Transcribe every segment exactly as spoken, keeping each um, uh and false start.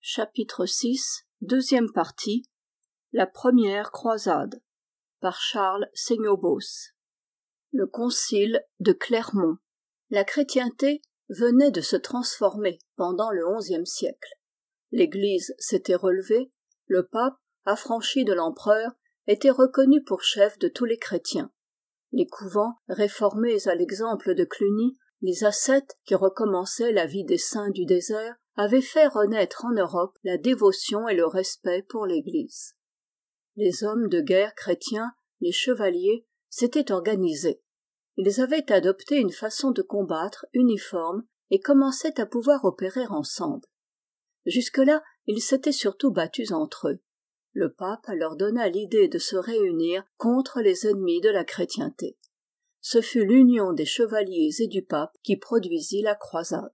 Chapitre six, deuxième partie. La première croisade, par Charles Seignobos. Le concile de Clermont. La chrétienté venait de se transformer pendant le onzième siècle. L'Église s'était relevée, le pape, affranchi de l'empereur, était reconnu pour chef de tous les chrétiens. Les couvents, réformés à l'exemple de Cluny, les ascètes qui recommençaient la vie des saints du désert, avaient fait renaître en Europe la dévotion et le respect pour l'Église. Les hommes de guerre chrétiens, les chevaliers, s'étaient organisés. Ils avaient adopté une façon de combattre uniforme et commençaient à pouvoir opérer ensemble. Jusque-là, ils s'étaient surtout battus entre eux. Le pape leur donna l'idée de se réunir contre les ennemis de la chrétienté. Ce fut l'union des chevaliers et du pape qui produisit la croisade.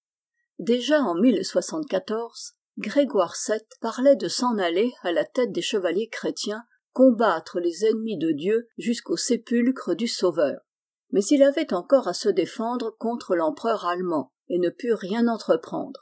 Déjà en mille soixante-quatorze, Grégoire sept parlait de s'en aller à la tête des chevaliers chrétiens, combattre les ennemis de Dieu jusqu'au sépulcre du Sauveur. Mais il avait encore à se défendre contre l'empereur allemand et ne put rien entreprendre.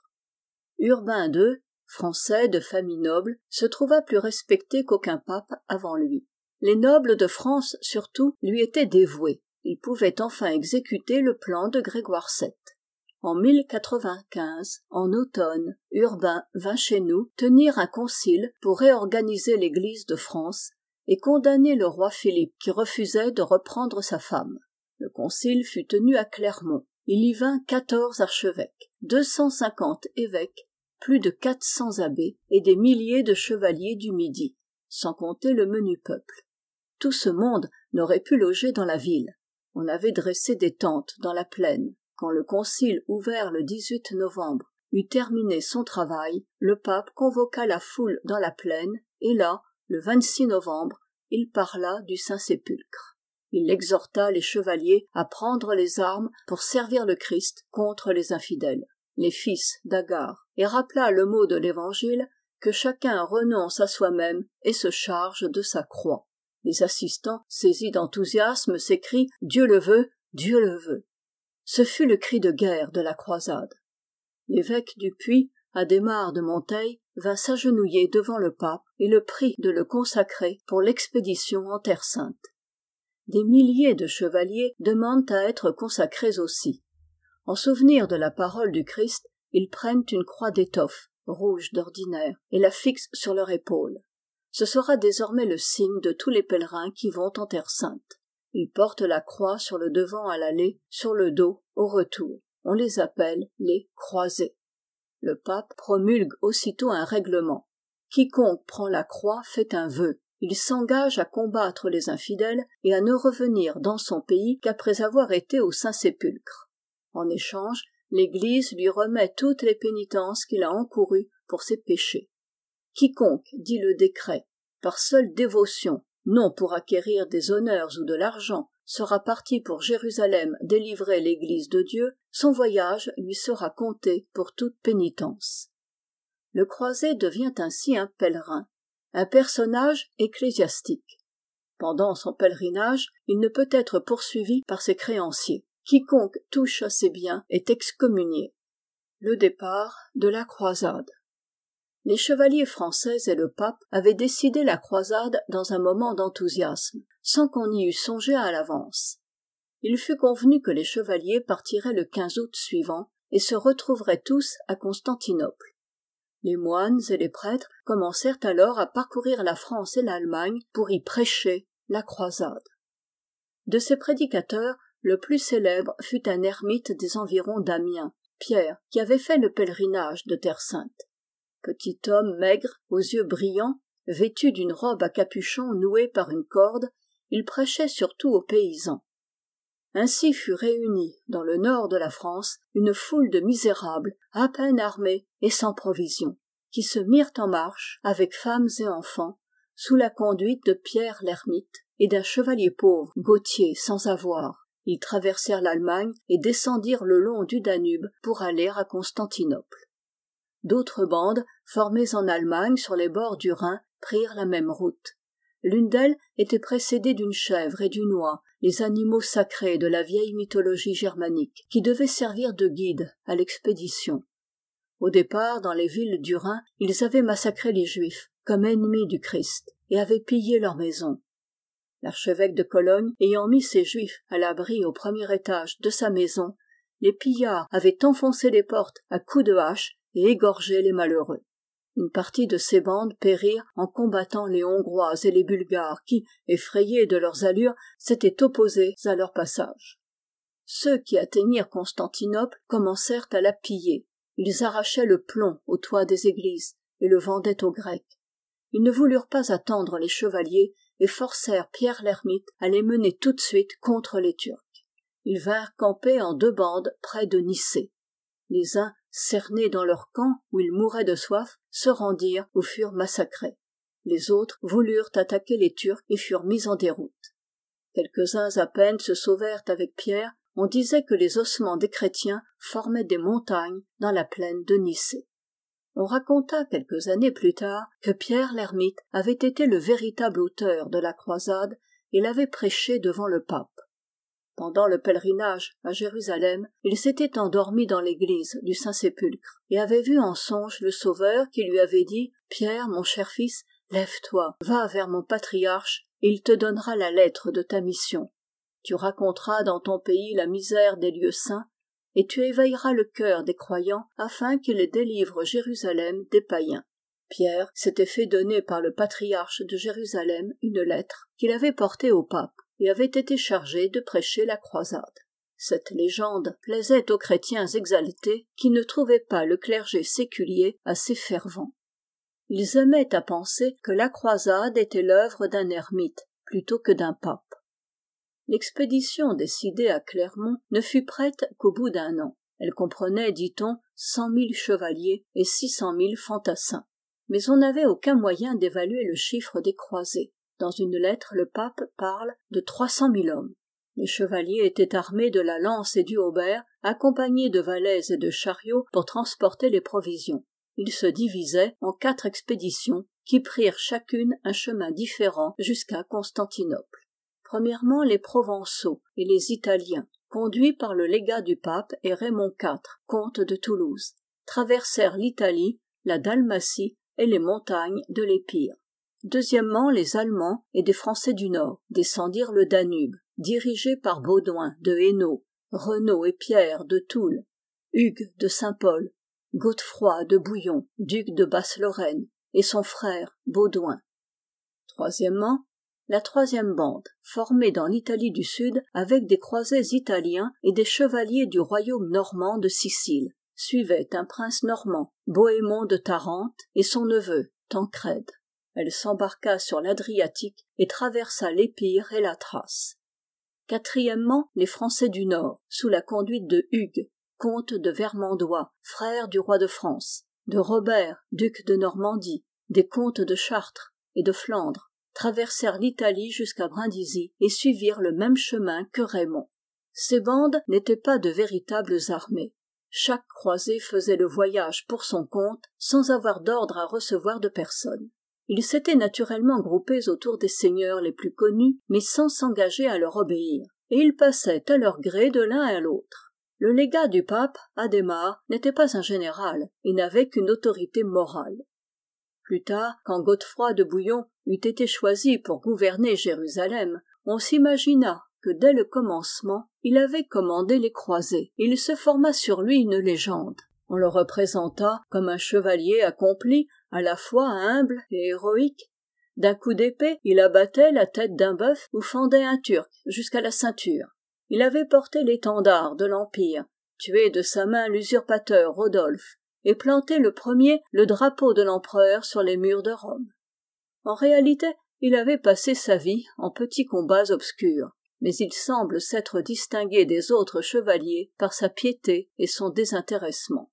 Urbain deux, français de famille noble, se trouva plus respecté qu'aucun pape avant lui. Les nobles de France surtout lui étaient dévoués. Il pouvait enfin exécuter le plan de Grégoire sept. En mille quatre-vingt-quinze, en automne, Urbain vint chez nous tenir un concile pour réorganiser l'Église de France et condamner le roi Philippe qui refusait de reprendre sa femme. Le concile fut tenu à Clermont. Il y vint quatorze archevêques, deux cent cinquante évêques, plus de quatre cents abbés et des milliers de chevaliers du Midi, sans compter le menu peuple. Tout ce monde n'aurait pu loger dans la ville. On avait dressé des tentes dans la plaine. Quand le concile ouvert le dix-huit novembre eut terminé son travail, le pape convoqua la foule dans la plaine et là, le vingt-six novembre, il parla du Saint-Sépulcre. Il exhorta les chevaliers à prendre les armes pour servir le Christ contre les infidèles, les fils d'Agar, et rappela le mot de l'Évangile que chacun renonce à soi-même et se charge de sa croix. Les assistants, saisis d'enthousiasme, s'écrient « Dieu le veut, Dieu le veut ». Ce fut le cri de guerre de la croisade. L'évêque du Puy, Adhémar de Monteil, vint s'agenouiller devant le pape et le prie de le consacrer pour l'expédition en Terre Sainte. Des milliers de chevaliers demandent à être consacrés aussi. En souvenir de la parole du Christ, ils prennent une croix d'étoffe, rouge d'ordinaire, et la fixent sur leur épaule. Ce sera désormais le signe de tous les pèlerins qui vont en Terre Sainte. Ils portent la croix sur le devant à l'aller, sur le dos au retour. On les appelle les croisés. Le pape promulgue aussitôt un règlement. Quiconque prend la croix fait un vœu. Il s'engage à combattre les infidèles et à ne revenir dans son pays qu'après avoir été au Saint-Sépulcre. En échange, l'Église lui remet toutes les pénitences qu'il a encourues pour ses péchés. Quiconque, dit le décret, par seule dévotion, non pour acquérir des honneurs ou de l'argent, sera parti pour Jérusalem délivrer l'Église de Dieu, son voyage lui sera compté pour toute pénitence. Le croisé devient ainsi un pèlerin, un personnage ecclésiastique. Pendant son pèlerinage, il ne peut être poursuivi par ses créanciers. Quiconque touche à ses biens est excommunié. Le départ de la croisade. Les chevaliers français et le pape avaient décidé la croisade dans un moment d'enthousiasme, sans qu'on y eût songé à l'avance. Il fut convenu que les chevaliers partiraient le quinze août suivant et se retrouveraient tous à Constantinople. Les moines et les prêtres commencèrent alors à parcourir la France et l'Allemagne pour y prêcher la croisade. De ces prédicateurs, le plus célèbre fut un ermite des environs d'Amiens, Pierre, qui avait fait le pèlerinage de Terre Sainte. Petit homme maigre, aux yeux brillants, vêtu d'une robe à capuchon nouée par une corde, il prêchait surtout aux paysans. Ainsi fut réunie, dans le nord de la France, une foule de misérables, à peine armés et sans provisions, qui se mirent en marche, avec femmes et enfants, sous la conduite de Pierre l'ermite et d'un chevalier pauvre, Gauthier, sans avoir. Ils traversèrent l'Allemagne et descendirent le long du Danube pour aller à Constantinople. D'autres bandes, formées en Allemagne sur les bords du Rhin, prirent la même route. L'une d'elles était précédée d'une chèvre et d'une oie, les animaux sacrés de la vieille mythologie germanique, qui devaient servir de guide à l'expédition. Au départ, dans les villes du Rhin, ils avaient massacré les Juifs, comme ennemis du Christ, et avaient pillé leurs maisons. L'archevêque de Cologne, ayant mis ces Juifs à l'abri au premier étage de sa maison, les pillards avaient enfoncé les portes à coups de hache et égorgé les malheureux. Une partie de ces bandes périrent en combattant les Hongrois et les Bulgares qui, effrayés de leurs allures, s'étaient opposés à leur passage. Ceux qui atteignirent Constantinople commencèrent à la piller. Ils arrachaient le plomb au toit des églises et le vendaient aux Grecs. Ils ne voulurent pas attendre les chevaliers et forcèrent Pierre l'Ermite à les mener tout de suite contre les Turcs. Ils vinrent camper en deux bandes près de Nicée. Les uns, cernés dans leur camp où ils mouraient de soif, se rendirent ou furent massacrés. Les autres voulurent attaquer les Turcs et furent mis en déroute. Quelques-uns à peine se sauvèrent avec Pierre. On disait que les ossements des chrétiens formaient des montagnes dans la plaine de Nicée. On raconta quelques années plus tard que Pierre l'Ermite avait été le véritable auteur de la croisade et l'avait prêché devant le pape. Pendant le pèlerinage à Jérusalem, il s'était endormi dans l'église du Saint-Sépulcre et avait vu en songe le Sauveur qui lui avait dit « Pierre, mon cher fils, lève-toi, va vers mon patriarche et il te donnera la lettre de ta mission. Tu raconteras dans ton pays la misère des lieux saints et tu éveilleras le cœur des croyants afin qu'ils délivrent Jérusalem des païens. » Pierre s'était fait donner par le patriarche de Jérusalem une lettre qu'il avait portée au pape et avait été chargé de prêcher la croisade. Cette légende plaisait aux chrétiens exaltés qui ne trouvaient pas le clergé séculier assez fervent. Ils aimaient à penser que la croisade était l'œuvre d'un ermite plutôt que d'un pape. L'expédition décidée à Clermont ne fut prête qu'au bout d'un an. Elle comprenait, dit-on, cent mille chevaliers et six cent mille fantassins. Mais on n'avait aucun moyen d'évaluer le chiffre des croisés. Dans une lettre, le pape parle de trois cent mille hommes. Les chevaliers étaient armés de la lance et du haubert, accompagnés de valets et de chariots pour transporter les provisions. Ils se divisaient en quatre expéditions qui prirent chacune un chemin différent jusqu'à Constantinople. Premièrement, les Provençaux et les Italiens, conduits par le légat du pape et Raymond quatre, comte de Toulouse, traversèrent l'Italie, la Dalmatie et les montagnes de l'Épire. Deuxièmement, les Allemands et des Français du Nord descendirent le Danube, dirigés par Baudouin de Hainaut, Renaud et Pierre de Toul, Hugues de Saint-Pol, Godefroy de Bouillon, duc de Basse-Lorraine, et son frère Baudouin. Troisièmement, la troisième bande, formée dans l'Italie du Sud avec des croisés italiens et des chevaliers du royaume normand de Sicile, suivait un prince normand, Bohémond de Tarente, et son neveu, Tancrède. Elle s'embarqua sur l'Adriatique et traversa l'Épire et la Thrace. Quatrièmement, les Français du Nord, sous la conduite de Hugues, comte de Vermandois, frère du roi de France, de Robert, duc de Normandie, des comtes de Chartres et de Flandre, traversèrent l'Italie jusqu'à Brindisi et suivirent le même chemin que Raymond. Ces bandes n'étaient pas de véritables armées. Chaque croisé faisait le voyage pour son compte, sans avoir d'ordre à recevoir de personne. Ils s'étaient naturellement groupés autour des seigneurs les plus connus, mais sans s'engager à leur obéir, et ils passaient à leur gré de l'un à l'autre. Le légat du pape, Adhémar, n'était pas un général, et n'avait qu'une autorité morale. Plus tard, quand Godefroy de Bouillon eut été choisi pour gouverner Jérusalem, on s'imagina que dès le commencement, il avait commandé les croisés, et il se forma sur lui une légende. On le représenta comme un chevalier accompli, à la fois humble et héroïque. D'un coup d'épée, il abattait la tête d'un bœuf ou fendait un Turc jusqu'à la ceinture. Il avait porté l'étendard de l'Empire, tué de sa main l'usurpateur Rodolphe, et planté le premier le drapeau de l'empereur sur les murs de Rome. En réalité, il avait passé sa vie en petits combats obscurs, mais il semble s'être distingué des autres chevaliers par sa piété et son désintéressement.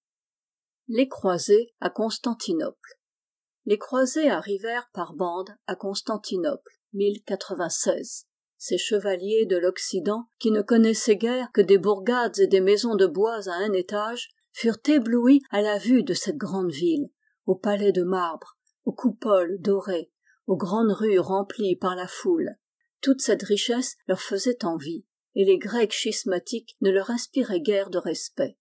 Les croisés à Constantinople. Les croisés arrivèrent par bandes à Constantinople, mille quatre-vingt-seize. Ces chevaliers de l'Occident, qui ne connaissaient guère que des bourgades et des maisons de bois à un étage, furent éblouis à la vue de cette grande ville, aux palais de marbre, aux coupoles dorées, aux grandes rues remplies par la foule. Toute cette richesse leur faisait envie, et les Grecs schismatiques ne leur inspiraient guère de respect.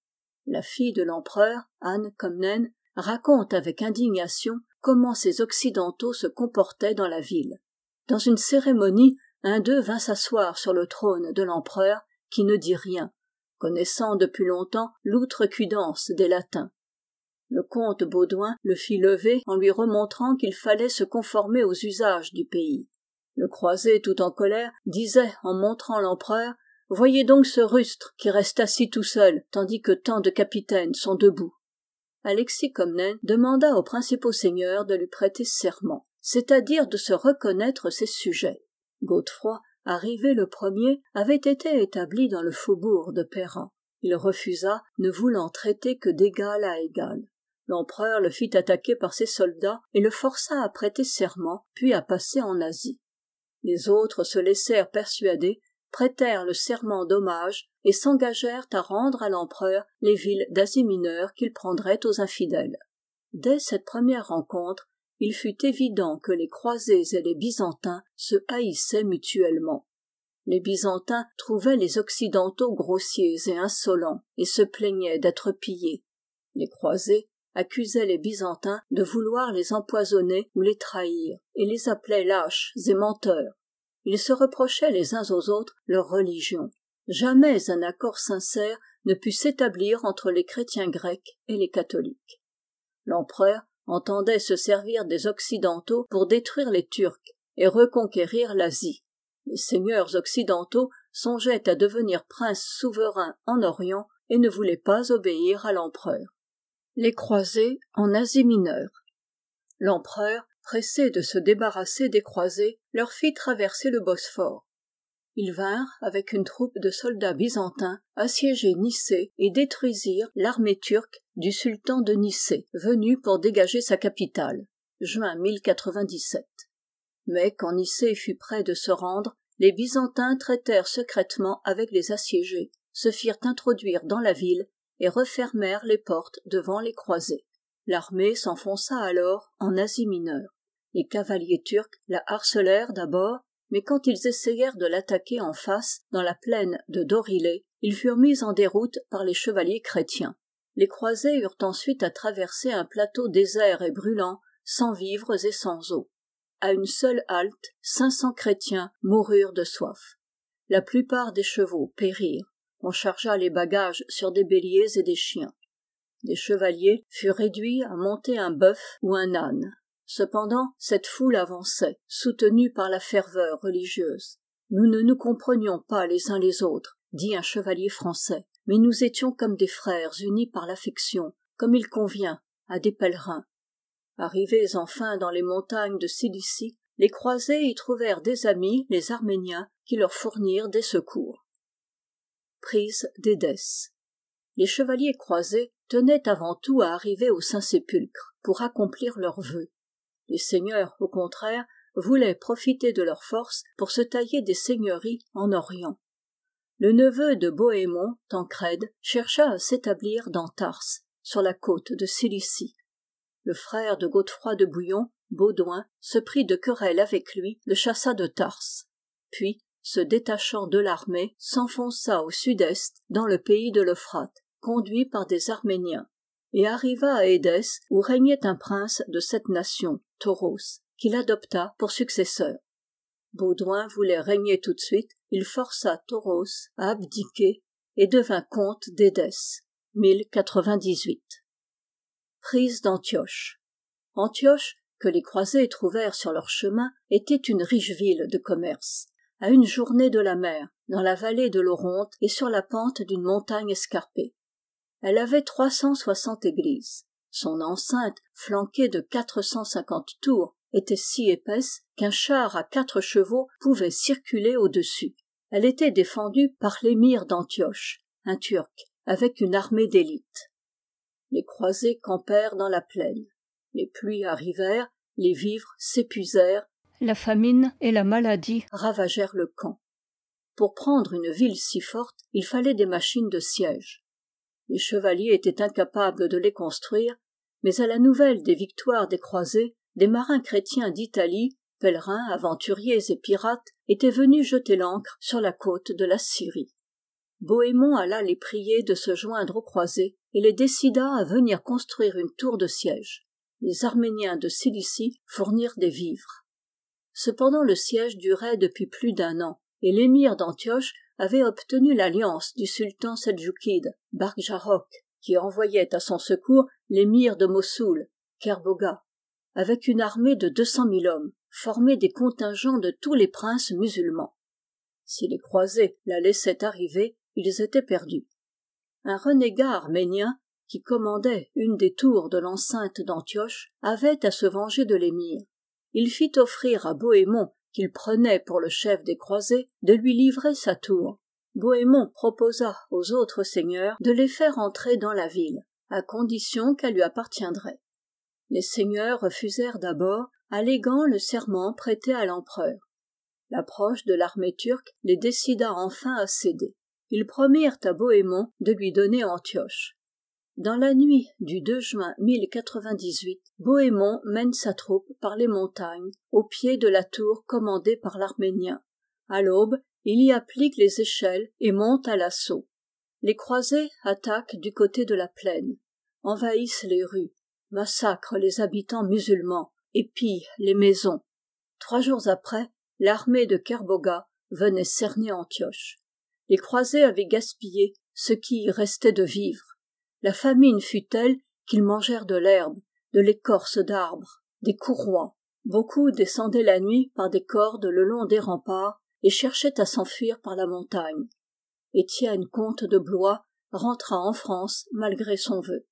La fille de l'empereur, Anne Comnène, raconte avec indignation comment ces Occidentaux se comportaient dans la ville. Dans une cérémonie, un d'eux vint s'asseoir sur le trône de l'empereur, qui ne dit rien, connaissant depuis longtemps l'outrecuidance des Latins. Le comte Baudouin le fit lever en lui remontrant qu'il fallait se conformer aux usages du pays. Le croisé, tout en colère, disait en montrant l'empereur « Voyez donc ce rustre qui reste assis tout seul, tandis que tant de capitaines sont debout. » Alexis Comnène demanda aux principaux seigneurs de lui prêter serment, c'est-à-dire de se reconnaître ses sujets. Godefroy, arrivé le premier, avait été établi dans le faubourg de Péra. Il refusa, ne voulant traiter que d'égal à égal. L'empereur le fit attaquer par ses soldats et le força à prêter serment, puis à passer en Asie. Les autres se laissèrent persuader, prêtèrent le serment d'hommage et s'engagèrent à rendre à l'empereur les villes d'Asie mineure qu'il prendrait aux infidèles. Dès cette première rencontre, il fut évident que les croisés et les byzantins se haïssaient mutuellement. Les byzantins trouvaient les occidentaux grossiers et insolents et se plaignaient d'être pillés. Les croisés accusaient les byzantins de vouloir les empoisonner ou les trahir et les appelaient lâches et menteurs. Ils se reprochaient les uns aux autres leur religion. Jamais un accord sincère ne put s'établir entre les chrétiens grecs et les catholiques. L'empereur entendait se servir des occidentaux pour détruire les Turcs et reconquérir l'Asie. Les seigneurs occidentaux songeaient à devenir princes souverains en Orient et ne voulaient pas obéir à l'empereur. Les croisés en Asie mineure. L'empereur, pressé de se débarrasser des croisés, leur fit traverser le Bosphore. Ils vinrent, avec une troupe de soldats byzantins, assiéger Nicée et détruisirent l'armée turque du sultan de Nicée, venu pour dégager sa capitale, juin mille quatre-vingt-dix-sept. Mais quand Nicée fut près de se rendre, les Byzantins traitèrent secrètement avec les assiégés, se firent introduire dans la ville et refermèrent les portes devant les croisés. L'armée s'enfonça alors en Asie mineure. Les cavaliers turcs la harcelèrent d'abord, mais quand ils essayèrent de l'attaquer en face, dans la plaine de Dorilé, ils furent mis en déroute par les chevaliers chrétiens. Les croisés eurent ensuite à traverser un plateau désert et brûlant, sans vivres et sans eau. À une seule halte, cinq cents chrétiens moururent de soif. La plupart des chevaux périrent. On chargea les bagages sur des béliers et des chiens. Des chevaliers furent réduits à monter un bœuf ou un âne. Cependant, cette foule avançait, soutenue par la ferveur religieuse. Nous ne nous comprenions pas les uns les autres, dit un chevalier français, mais nous étions comme des frères unis par l'affection, comme il convient à des pèlerins. Arrivés enfin dans les montagnes de Cilicie, les croisés y trouvèrent des amis, les Arméniens, qui leur fournirent des secours. Prise d'Édesse. Les chevaliers croisés tenaient avant tout à arriver au Saint-Sépulcre pour accomplir leurs vœux. Les seigneurs, au contraire, voulaient profiter de leur force pour se tailler des seigneuries en Orient. Le neveu de Bohémond, Tancrède, chercha à s'établir dans Tarse, sur la côte de Cilicie. Le frère de Godefroy de Bouillon, Baudouin, se prit de querelle avec lui, le chassa de Tarse. Puis, se détachant de l'armée, s'enfonça au sud-est, dans le pays de l'Euphrate, conduit par des Arméniens, et arriva à Édesse, où régnait un prince de cette nation, Tauros, qu'il adopta pour successeur. Baudouin voulait régner tout de suite, il força Tauros à abdiquer et devint comte d'Édesse, mille quatre-vingt-dix-huit. Prise d'Antioche. Antioche, que les croisés trouvèrent sur leur chemin, était une riche ville de commerce. À une journée de la mer, dans la vallée de l'Oronte et sur la pente d'une montagne escarpée. Elle avait trois cent soixante églises. Son enceinte, flanquée de quatre cent cinquante tours, était si épaisse qu'un char à quatre chevaux pouvait circuler au-dessus. Elle était défendue par l'émir d'Antioche, un Turc, avec une armée d'élite. Les croisés campèrent dans la plaine. Les pluies arrivèrent, les vivres s'épuisèrent, la famine et la maladie ravagèrent le camp. Pour prendre une ville si forte, il fallait des machines de siège. Les chevaliers étaient incapables de les construire, mais à la nouvelle des victoires des croisés, des marins chrétiens d'Italie, pèlerins, aventuriers et pirates, étaient venus jeter l'ancre sur la côte de la Syrie. Bohémond alla les prier de se joindre aux croisés et les décida à venir construire une tour de siège. Les Arméniens de Cilicie fournirent des vivres. Cependant le siège durait depuis plus d'un an, et l'émir d'Antioche avait obtenu l'alliance du sultan seldjoukide, Barkjarok, qui envoyait à son secours l'émir de Mossoul, Kerboga, avec une armée de deux cent mille hommes, formée des contingents de tous les princes musulmans. Si les croisés la laissaient arriver, ils étaient perdus. Un renégat arménien, qui commandait une des tours de l'enceinte d'Antioche, avait à se venger de l'émir. Il fit offrir à Bohémond, qu'il prenait pour le chef des croisés, de lui livrer sa tour. Bohémond proposa aux autres seigneurs de les faire entrer dans la ville, à condition qu'elle lui appartiendrait. Les seigneurs refusèrent d'abord, alléguant le serment prêté à l'empereur. L'approche de l'armée turque les décida enfin à céder. Ils promirent à Bohémond de lui donner Antioche. Dans la nuit du deux juin mille quatre-vingt-dix-huit, Bohémond mène sa troupe par les montagnes, au pied de la tour commandée par l'Arménien. À l'aube, il y applique les échelles et monte à l'assaut. Les croisés attaquent du côté de la plaine, envahissent les rues, massacrent les habitants musulmans et pillent les maisons. Trois jours après, l'armée de Kerboga venait cerner Antioche. Les croisés avaient gaspillé ce qui y restait de vivres. La famine fut telle qu'ils mangèrent de l'herbe, de l'écorce d'arbres, des courroies. Beaucoup descendaient la nuit par des cordes le long des remparts et cherchaient à s'enfuir par la montagne. Étienne, comte de Blois, rentra en France malgré son vœu.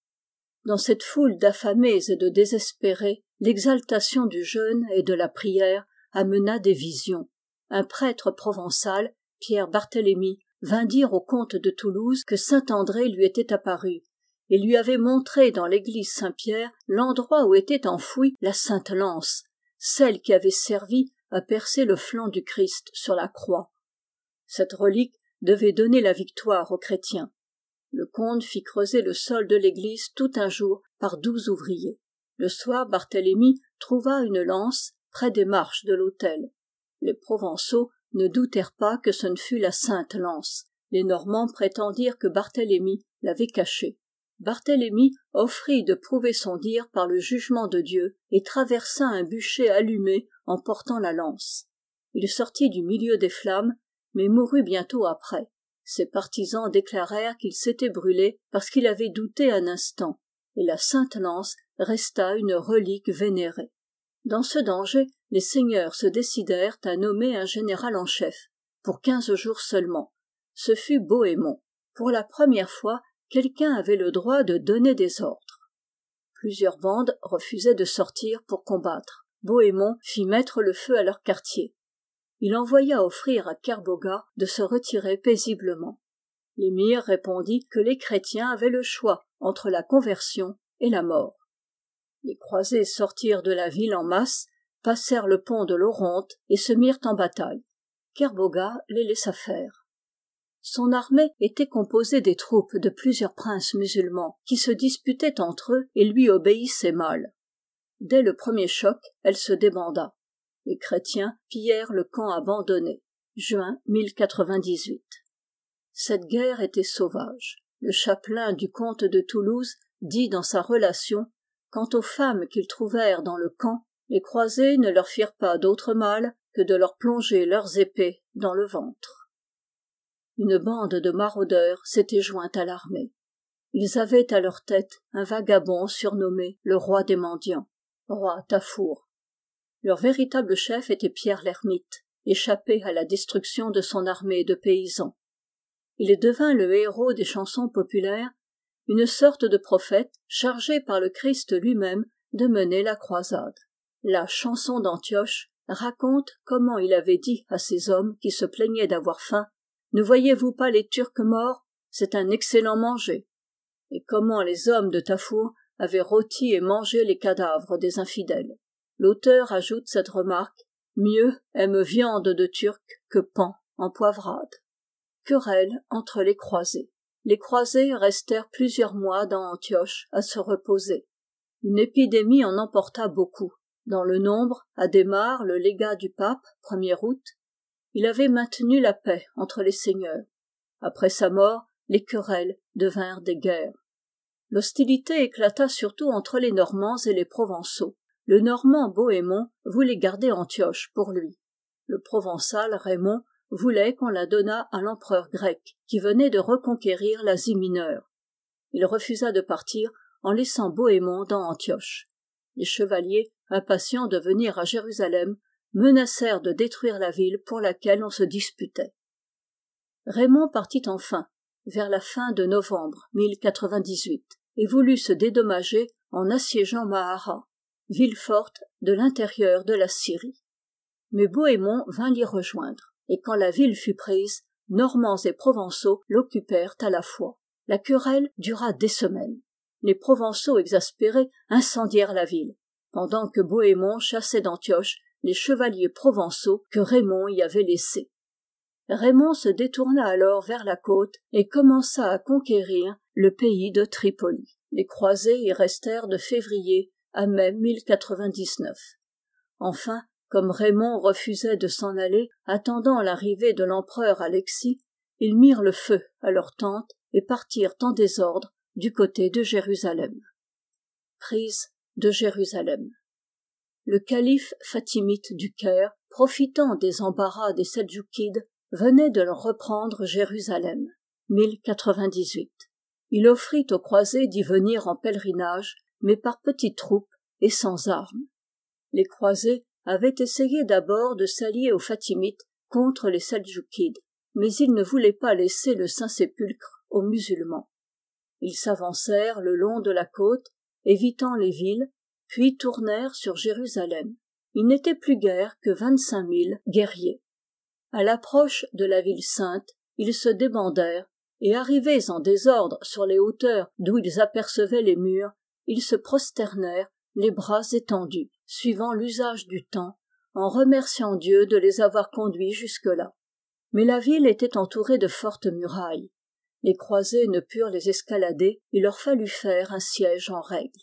Dans cette foule d'affamés et de désespérés, l'exaltation du jeûne et de la prière amena des visions. Un prêtre provençal, Pierre Barthélemy, vint dire au comte de Toulouse que saint André lui était apparu, et lui avait montré dans l'église Saint-Pierre l'endroit où était enfouie la sainte lance, celle qui avait servi à percer le flanc du Christ sur la croix. Cette relique devait donner la victoire aux chrétiens. Le comte fit creuser le sol de l'église tout un jour par douze ouvriers. Le soir, Barthélemy trouva une lance près des marches de l'autel. Les Provençaux ne doutèrent pas que ce ne fût la sainte lance. Les Normands prétendirent que Barthélemy l'avait cachée. Barthélemy offrit de prouver son dire par le jugement de Dieu et traversa un bûcher allumé en portant la lance. Il sortit du milieu des flammes, mais mourut bientôt après. Ses partisans déclarèrent qu'il s'était brûlé parce qu'il avait douté un instant, et la sainte lance resta une relique vénérée. Dans ce danger, les seigneurs se décidèrent à nommer un général en chef, pour quinze jours seulement. Ce fut Bohémond. Pour la première fois, quelqu'un avait le droit de donner des ordres. Plusieurs bandes refusaient de sortir pour combattre. Bohémond fit mettre le feu à leur quartier. Il envoya offrir à Kerboga de se retirer paisiblement. L'émir répondit que les chrétiens avaient le choix entre la conversion et la mort. Les croisés sortirent de la ville en masse, passèrent le pont de l'Oronte et se mirent en bataille. Kerboga les laissa faire. Son armée était composée des troupes de plusieurs princes musulmans qui se disputaient entre eux et lui obéissaient mal. Dès le premier choc, elle se débanda. Les chrétiens pillèrent le camp abandonné. Juin mille quatre-vingt-dix-huit. Cette guerre était sauvage. Le chapelain du comte de Toulouse dit dans sa relation: quant aux femmes qu'ils trouvèrent dans le camp, les croisés ne leur firent pas d'autre mal que de leur plonger leurs épées dans le ventre. Une bande de maraudeurs s'était jointe à l'armée. Ils avaient à leur tête un vagabond surnommé le roi des mendiants, roi Tafour. Leur véritable chef était Pierre l'Ermite, échappé à la destruction de son armée de paysans. Il devint le héros des chansons populaires, une sorte de prophète chargé par le Christ lui-même de mener la croisade. La chanson d'Antioche raconte comment il avait dit à ces hommes qui se plaignaient d'avoir faim: « Ne voyez-vous pas les Turcs morts? C'est un excellent manger. » Et comment les hommes de Tafour avaient rôti et mangé les cadavres des infidèles. L'auteur ajoute cette remarque: « Mieux aime viande de Turc que pain en poivrade. » Querelle entre les croisés. Les croisés restèrent plusieurs mois dans Antioche à se reposer. Une épidémie en emporta beaucoup. Dans le nombre, Adhémar, le légat du pape, premier août, il avait maintenu la paix entre les seigneurs. Après sa mort, les querelles devinrent des guerres. L'hostilité éclata surtout entre les Normands et les Provençaux. Le Normand Bohémond voulait garder Antioche pour lui. Le Provençal Raymond voulait qu'on la donnât à l'empereur grec, qui venait de reconquérir l'Asie mineure. Il refusa de partir en laissant Bohémond dans Antioche. Les chevaliers, impatients de venir à Jérusalem, menacèrent de détruire la ville pour laquelle on se disputait. Raymond partit enfin, vers la fin de novembre mille quatre-vingt-dix-huit, et voulut se dédommager en assiégeant Mahara, ville forte de l'intérieur de la Syrie. Mais Bohémond vint l'y rejoindre, et quand la ville fut prise, Normands et Provençaux l'occupèrent à la fois. La querelle dura des semaines. Les Provençaux exaspérés incendièrent la ville, pendant que Bohémond chassait d'Antioche les chevaliers provençaux que Raymond y avait laissés. Raymond se détourna alors vers la côte et commença à conquérir le pays de Tripoli. Les croisés y restèrent de février à mai mille quatre-vingt-dix-neuf. Enfin, comme Raymond refusait de s'en aller, attendant l'arrivée de l'empereur Alexis, ils mirent le feu à leurs tentes et partirent en désordre du côté de Jérusalem. Prise de Jérusalem. Le calife fatimite du Caire, profitant des embarras des Seldjoukides, venait de leur reprendre Jérusalem, mille quatre-vingt-dix-huit. Il offrit aux croisés d'y venir en pèlerinage, mais par petites troupes et sans armes. Les croisés avaient essayé d'abord de s'allier aux Fatimites contre les Seldjoukides, mais ils ne voulaient pas laisser le Saint-Sépulcre aux musulmans. Ils s'avancèrent le long de la côte, évitant les villes, puis tournèrent sur Jérusalem. Il n'était plus guère que vingt-cinq mille guerriers. À l'approche de la ville sainte, ils se débandèrent, et arrivés en désordre sur les hauteurs d'où ils apercevaient les murs, ils se prosternèrent, les bras étendus, suivant l'usage du temps, en remerciant Dieu de les avoir conduits jusque-là. Mais la ville était entourée de fortes murailles. Les croisés ne purent les escalader, il leur fallut faire un siège en règle.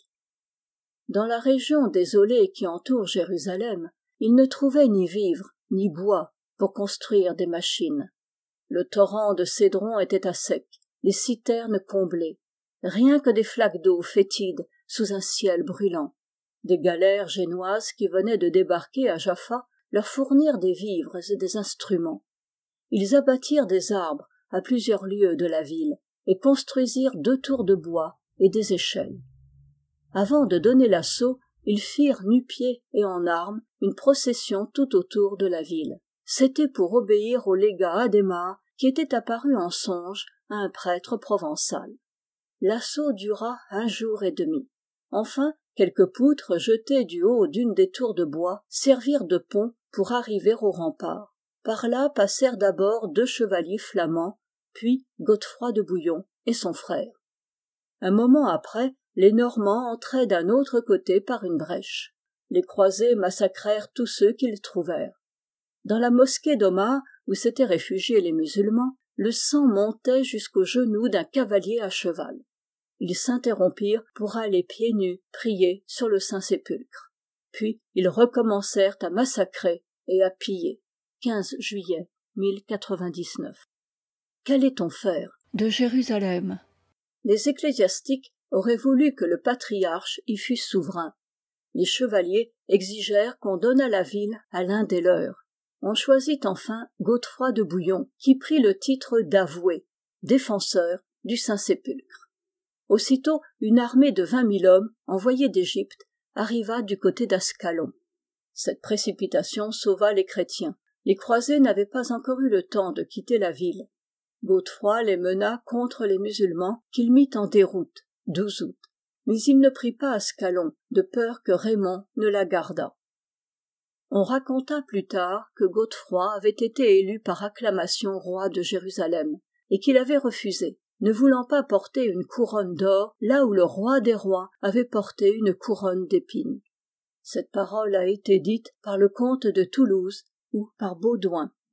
Dans la région désolée qui entoure Jérusalem, ils ne trouvaient ni vivres, ni bois pour construire des machines. Le torrent de Cédron était à sec, les citernes comblées, rien que des flaques d'eau fétides sous un ciel brûlant. Des galères génoises qui venaient de débarquer à Jaffa leur fournirent des vivres et des instruments. Ils abattirent des arbres à plusieurs lieues de la ville et construisirent deux tours de bois et des échelles. Avant de donner l'assaut, ils firent nu-pieds et en armes une procession tout autour de la ville. C'était pour obéir au légat Adhémar qui était apparu en songe à un prêtre provençal. L'assaut dura un jour et demi. Enfin, quelques poutres jetées du haut d'une des tours de bois servirent de pont pour arriver au rempart. Par là passèrent d'abord deux chevaliers flamands, puis Godefroy de Bouillon et son frère. Un moment après, les Normands entraient d'un autre côté par une brèche. Les croisés massacrèrent tous ceux qu'ils trouvèrent. Dans la mosquée d'Omar, où s'étaient réfugiés les musulmans, le sang montait jusqu'aux genoux d'un cavalier à cheval. Ils s'interrompirent pour aller pieds nus prier sur le Saint-Sépulcre. Puis ils recommencèrent à massacrer et à piller. quinze juillet mille quatre-vingt-dix-neuf. Qu'allait-on faire de Jérusalem? Les ecclésiastiques auraient voulu que le patriarche y fût souverain. Les chevaliers exigèrent qu'on donnât la ville à l'un des leurs. On choisit enfin Godefroy de Bouillon, qui prit le titre d'avoué, défenseur du Saint-Sépulcre. Aussitôt, une armée de vingt mille hommes, envoyés d'Égypte, arriva du côté d'Ascalon. Cette précipitation sauva les chrétiens. Les croisés n'avaient pas encore eu le temps de quitter la ville. Godefroy les mena contre les musulmans qu'il mit en déroute, douze août. Mais il ne prit pas Ascalon, de peur que Raymond ne la gardât. On raconta plus tard que Godefroy avait été élu par acclamation roi de Jérusalem, et qu'il avait refusé, ne voulant pas porter une couronne d'or là où le roi des rois avait porté une couronne d'épines. Cette parole a été dite par le comte de Toulouse ou par Baudouin.